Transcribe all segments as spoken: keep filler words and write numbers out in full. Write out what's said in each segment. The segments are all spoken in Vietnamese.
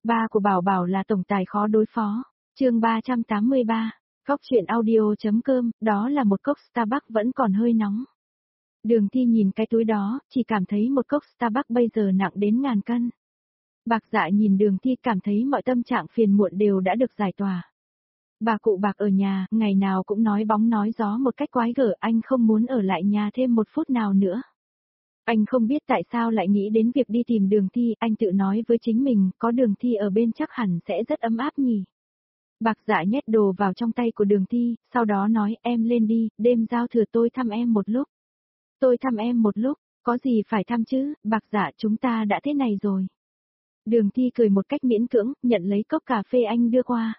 Ba của Bảo Bảo là tổng tài khó đối phó. Chương ba trăm tám mươi ba. Cốc truyện audio.com, đó là một cốc Starbucks vẫn còn hơi nóng. Đường Thi nhìn cái túi đó, chỉ cảm thấy một cốc Starbucks bây giờ nặng đến ngàn cân. Bạc Dạ nhìn Đường Thi cảm thấy mọi tâm trạng phiền muộn đều đã được giải tỏa. Bà cụ Bạc ở nhà, ngày nào cũng nói bóng nói gió một cách quái gở, anh không muốn ở lại nhà thêm một phút nào nữa. Anh không biết tại sao lại nghĩ đến việc đi tìm Đường Thi, anh tự nói với chính mình, có Đường Thi ở bên chắc hẳn sẽ rất ấm áp nhỉ. Bạc Dạ nhét đồ vào trong tay của Đường Thi, sau đó nói, em lên đi, đêm giao thừa tôi thăm em một lúc. Tôi thăm em một lúc, có gì phải thăm chứ, Bạc Dạ chúng ta đã thế này rồi. Đường Thi cười một cách miễn cưỡng, nhận lấy cốc cà phê anh đưa qua.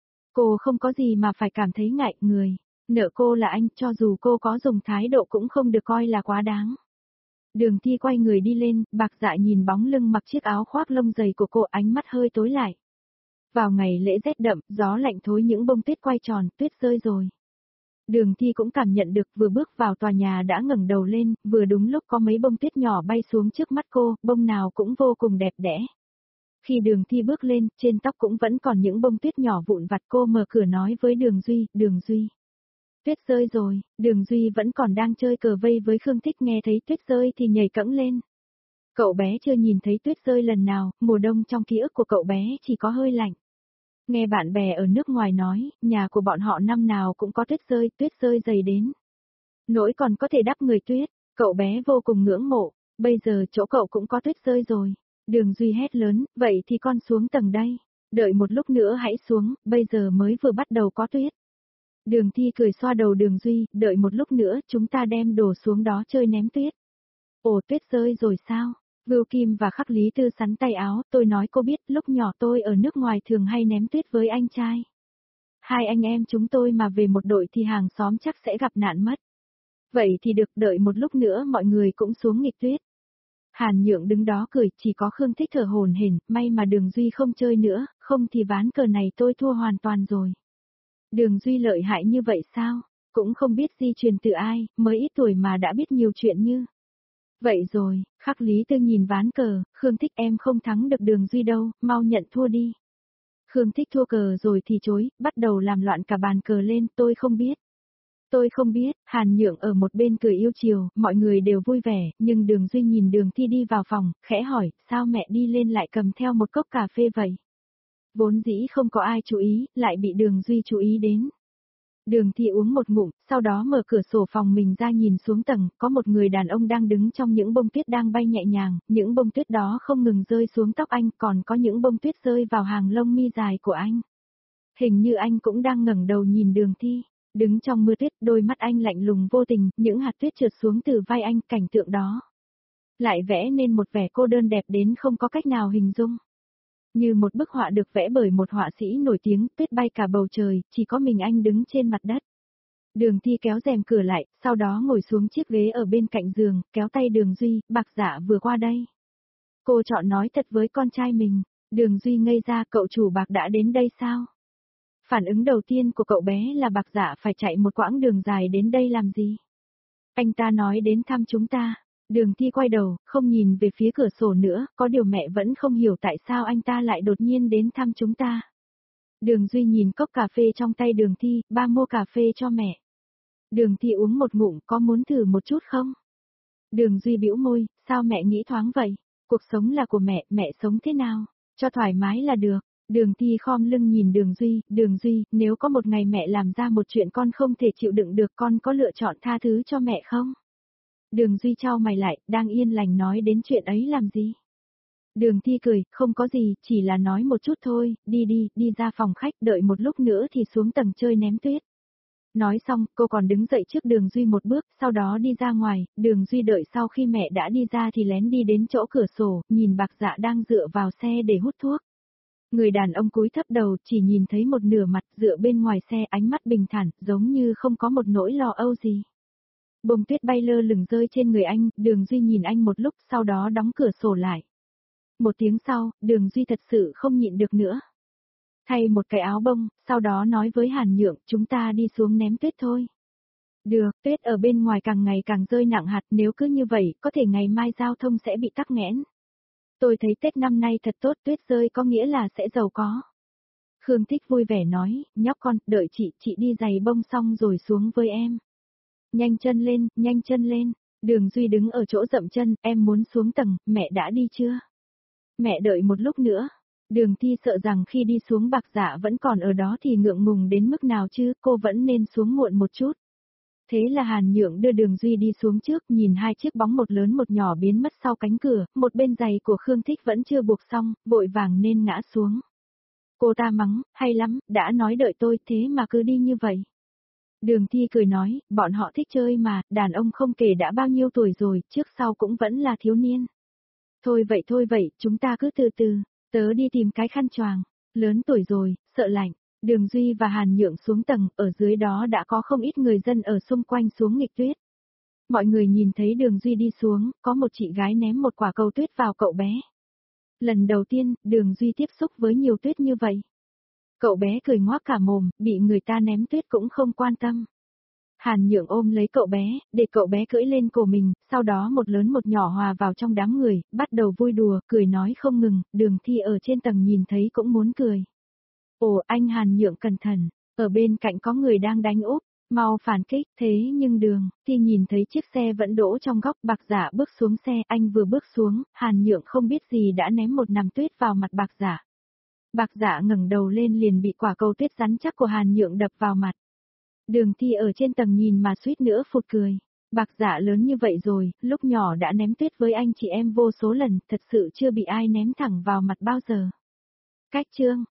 Cô không có gì mà phải cảm thấy ngại người, nợ cô là anh, cho dù cô có dùng thái độ cũng không được coi là quá đáng. Đường Thi quay người đi lên, Bạc Dạ nhìn bóng lưng mặc chiếc áo khoác lông dày của cô, ánh mắt hơi tối lại. Vào ngày lễ rét đậm, gió lạnh thối những bông tuyết quay tròn, tuyết rơi rồi. Đường Thi cũng cảm nhận được, vừa bước vào tòa nhà đã ngẩng đầu lên, vừa đúng lúc có mấy bông tuyết nhỏ bay xuống trước mắt cô, bông nào cũng vô cùng đẹp đẽ. Khi Đường Thi bước lên, trên tóc cũng vẫn còn những bông tuyết nhỏ vụn vặt, cô mở cửa nói với Đường Duy, Đường Duy. Tuyết rơi rồi, Đường Duy vẫn còn đang chơi cờ vây với Khương Thích, nghe thấy tuyết rơi thì nhảy cẫng lên. Cậu bé chưa nhìn thấy tuyết rơi lần nào, mùa đông trong ký ức của cậu bé chỉ có hơi lạnh. Nghe bạn bè ở nước ngoài nói, nhà của bọn họ năm nào cũng có tuyết rơi, tuyết rơi dày đến. Nỗi còn có thể đắp người tuyết, cậu bé vô cùng ngưỡng mộ, bây giờ chỗ cậu cũng có tuyết rơi rồi. Đường Duy hét lớn, vậy thì con xuống tầng đây, đợi một lúc nữa hãy xuống, bây giờ mới vừa bắt đầu có tuyết. Đường Thi cười xoa đầu Đường Duy, đợi một lúc nữa chúng ta đem đồ xuống đó chơi ném tuyết. Ồ, tuyết rơi rồi sao? Vưu Kim và Khắc Lý Tư sắn tay áo, tôi nói cô biết, lúc nhỏ tôi ở nước ngoài thường hay ném tuyết với anh trai. Hai anh em chúng tôi mà về một đội thì hàng xóm chắc sẽ gặp nạn mất. Vậy thì được, đợi một lúc nữa mọi người cũng xuống nghịch tuyết. Hàn Nhượng đứng đó cười, chỉ có Khương Thích thở hổn hển, may mà Đường Duy không chơi nữa, không thì ván cờ này tôi thua hoàn toàn rồi. Đường Duy lợi hại như vậy sao? Cũng không biết di truyền từ ai, mới ít tuổi mà đã biết nhiều chuyện như. Vậy rồi, Khắc Lý Tư nhìn ván cờ, Khương Thích em không thắng được Đường Duy đâu, mau nhận thua đi. Khương Thích thua cờ rồi thì chối, bắt đầu làm loạn cả bàn cờ lên, tôi không biết. Tôi không biết, Hàn Nhượng ở một bên cười yêu chiều, mọi người đều vui vẻ, nhưng Đường Duy nhìn Đường Thi đi vào phòng, khẽ hỏi, sao mẹ đi lên lại cầm theo một cốc cà phê vậy? Vốn dĩ không có ai chú ý, lại bị Đường Duy chú ý đến. Đường Thi uống một ngụm, sau đó mở cửa sổ phòng mình ra nhìn xuống tầng, có một người đàn ông đang đứng trong những bông tuyết đang bay nhẹ nhàng, những bông tuyết đó không ngừng rơi xuống tóc anh, còn có những bông tuyết rơi vào hàng lông mi dài của anh. Hình như anh cũng đang ngẩng đầu nhìn Đường Thi, đứng trong mưa tuyết, đôi mắt anh lạnh lùng vô tình, những hạt tuyết trượt xuống từ vai anh, cảnh tượng đó lại vẽ nên một vẻ cô đơn đẹp đến không có cách nào hình dung. Như một bức họa được vẽ bởi một họa sĩ nổi tiếng, tuyết bay cả bầu trời, chỉ có mình anh đứng trên mặt đất. Đường Thi kéo rèm cửa lại, sau đó ngồi xuống chiếc ghế ở bên cạnh giường, kéo tay Đường Duy, Bạc Dạ vừa qua đây. Cô chọn nói thật với con trai mình. Đường Duy ngây ra, cậu chủ Bạc đã đến đây sao? Phản ứng đầu tiên của cậu bé là Bạc Dạ phải chạy một quãng đường dài đến đây làm gì? Anh ta nói đến thăm chúng ta. Đường Thi quay đầu, không nhìn về phía cửa sổ nữa, có điều mẹ vẫn không hiểu tại sao anh ta lại đột nhiên đến thăm chúng ta. Đường Duy nhìn cốc cà phê trong tay Đường Thi, ba mua cà phê cho mẹ. Đường Thi uống một ngụm, có muốn thử một chút không? Đường Duy bĩu môi, sao mẹ nghĩ thoáng vậy? Cuộc sống là của mẹ, mẹ sống thế nào? Cho thoải mái là được. Đường Thi khom lưng nhìn Đường Duy, Đường Duy, nếu có một ngày mẹ làm ra một chuyện con không thể chịu đựng được, con có lựa chọn tha thứ cho mẹ không? Đường Duy chau mày lại, đang yên lành nói đến chuyện ấy làm gì? Đường Thi cười, không có gì, chỉ là nói một chút thôi, đi đi, đi ra phòng khách, đợi một lúc nữa thì xuống tầng chơi ném tuyết. Nói xong, cô còn đứng dậy trước Đường Duy một bước, sau đó đi ra ngoài, Đường Duy đợi sau khi mẹ đã đi ra thì lén đi đến chỗ cửa sổ, nhìn Bạc Dạ đang dựa vào xe để hút thuốc. Người đàn ông cúi thấp đầu, chỉ nhìn thấy một nửa mặt, dựa bên ngoài xe, ánh mắt bình thản, giống như không có một nỗi lo âu gì. Bông tuyết bay lơ lửng rơi trên người anh, Đường Duy nhìn anh một lúc, sau đó đóng cửa sổ lại. Một tiếng sau, Đường Duy thật sự không nhịn được nữa. Thay một cái áo bông, sau đó nói với Hàn Nhượng, chúng ta đi xuống ném tuyết thôi. Được, tuyết ở bên ngoài càng ngày càng rơi nặng hạt, nếu cứ như vậy, có thể ngày mai giao thông sẽ bị tắc nghẽn. Tôi thấy Tết năm nay thật tốt, tuyết rơi có nghĩa là sẽ giàu có. Khương Thích vui vẻ nói, nhóc con, đợi chị, chị đi giày bông xong rồi xuống với em. Nhanh chân lên, nhanh chân lên. Đường Duy đứng ở chỗ dậm chân, em muốn xuống tầng, mẹ đã đi chưa? Mẹ đợi một lúc nữa. Đường Thi sợ rằng khi đi xuống Bạc Dạ vẫn còn ở đó thì ngượng ngùng đến mức nào chứ, cô vẫn nên xuống muộn một chút. Thế là Hàn Nhượng đưa Đường Duy đi xuống trước, nhìn hai chiếc bóng một lớn một nhỏ biến mất sau cánh cửa, một bên giày của Khương Thích vẫn chưa buộc xong, vội vàng nên ngã xuống. Cô ta mắng, hay lắm, đã nói đợi tôi thế mà cứ đi như vậy. Đường Thi cười nói, bọn họ thích chơi mà, đàn ông không kể đã bao nhiêu tuổi rồi, trước sau cũng vẫn là thiếu niên. Thôi vậy thôi vậy, chúng ta cứ từ từ, tớ đi tìm cái khăn choàng, lớn tuổi rồi, sợ lạnh. Đường Duy và Hàn Nhượng xuống tầng, ở dưới đó đã có không ít người dân ở xung quanh xuống nghịch tuyết. Mọi người nhìn thấy Đường Duy đi xuống, có một chị gái ném một quả cầu tuyết vào cậu bé. Lần đầu tiên, Đường Duy tiếp xúc với nhiều tuyết như vậy. Cậu bé cười ngoác cả mồm, bị người ta ném tuyết cũng không quan tâm. Hàn Nhượng ôm lấy cậu bé, để cậu bé cưỡi lên cổ mình, sau đó một lớn một nhỏ hòa vào trong đám người, bắt đầu vui đùa, cười nói không ngừng, Đường Thi ở trên tầng nhìn thấy cũng muốn cười. Ồ, anh Hàn Nhượng cẩn thận, ở bên cạnh có người đang đánh úp, mau phản kích, thế nhưng Đường Thi nhìn thấy chiếc xe vẫn đỗ trong góc. Bạc Dạ bước xuống xe, anh vừa bước xuống, Hàn Nhượng không biết gì đã ném một nắm tuyết vào mặt Bạc Dạ. Bạc Dạ ngẩng đầu lên liền bị quả cầu tuyết rắn chắc của Hàn Nhượng đập vào mặt. Đường Thi ở trên tầng nhìn mà suýt nữa phụt cười. Bạc Dạ lớn như vậy rồi, lúc nhỏ đã ném tuyết với anh chị em vô số lần, thật sự chưa bị ai ném thẳng vào mặt bao giờ. Cách chương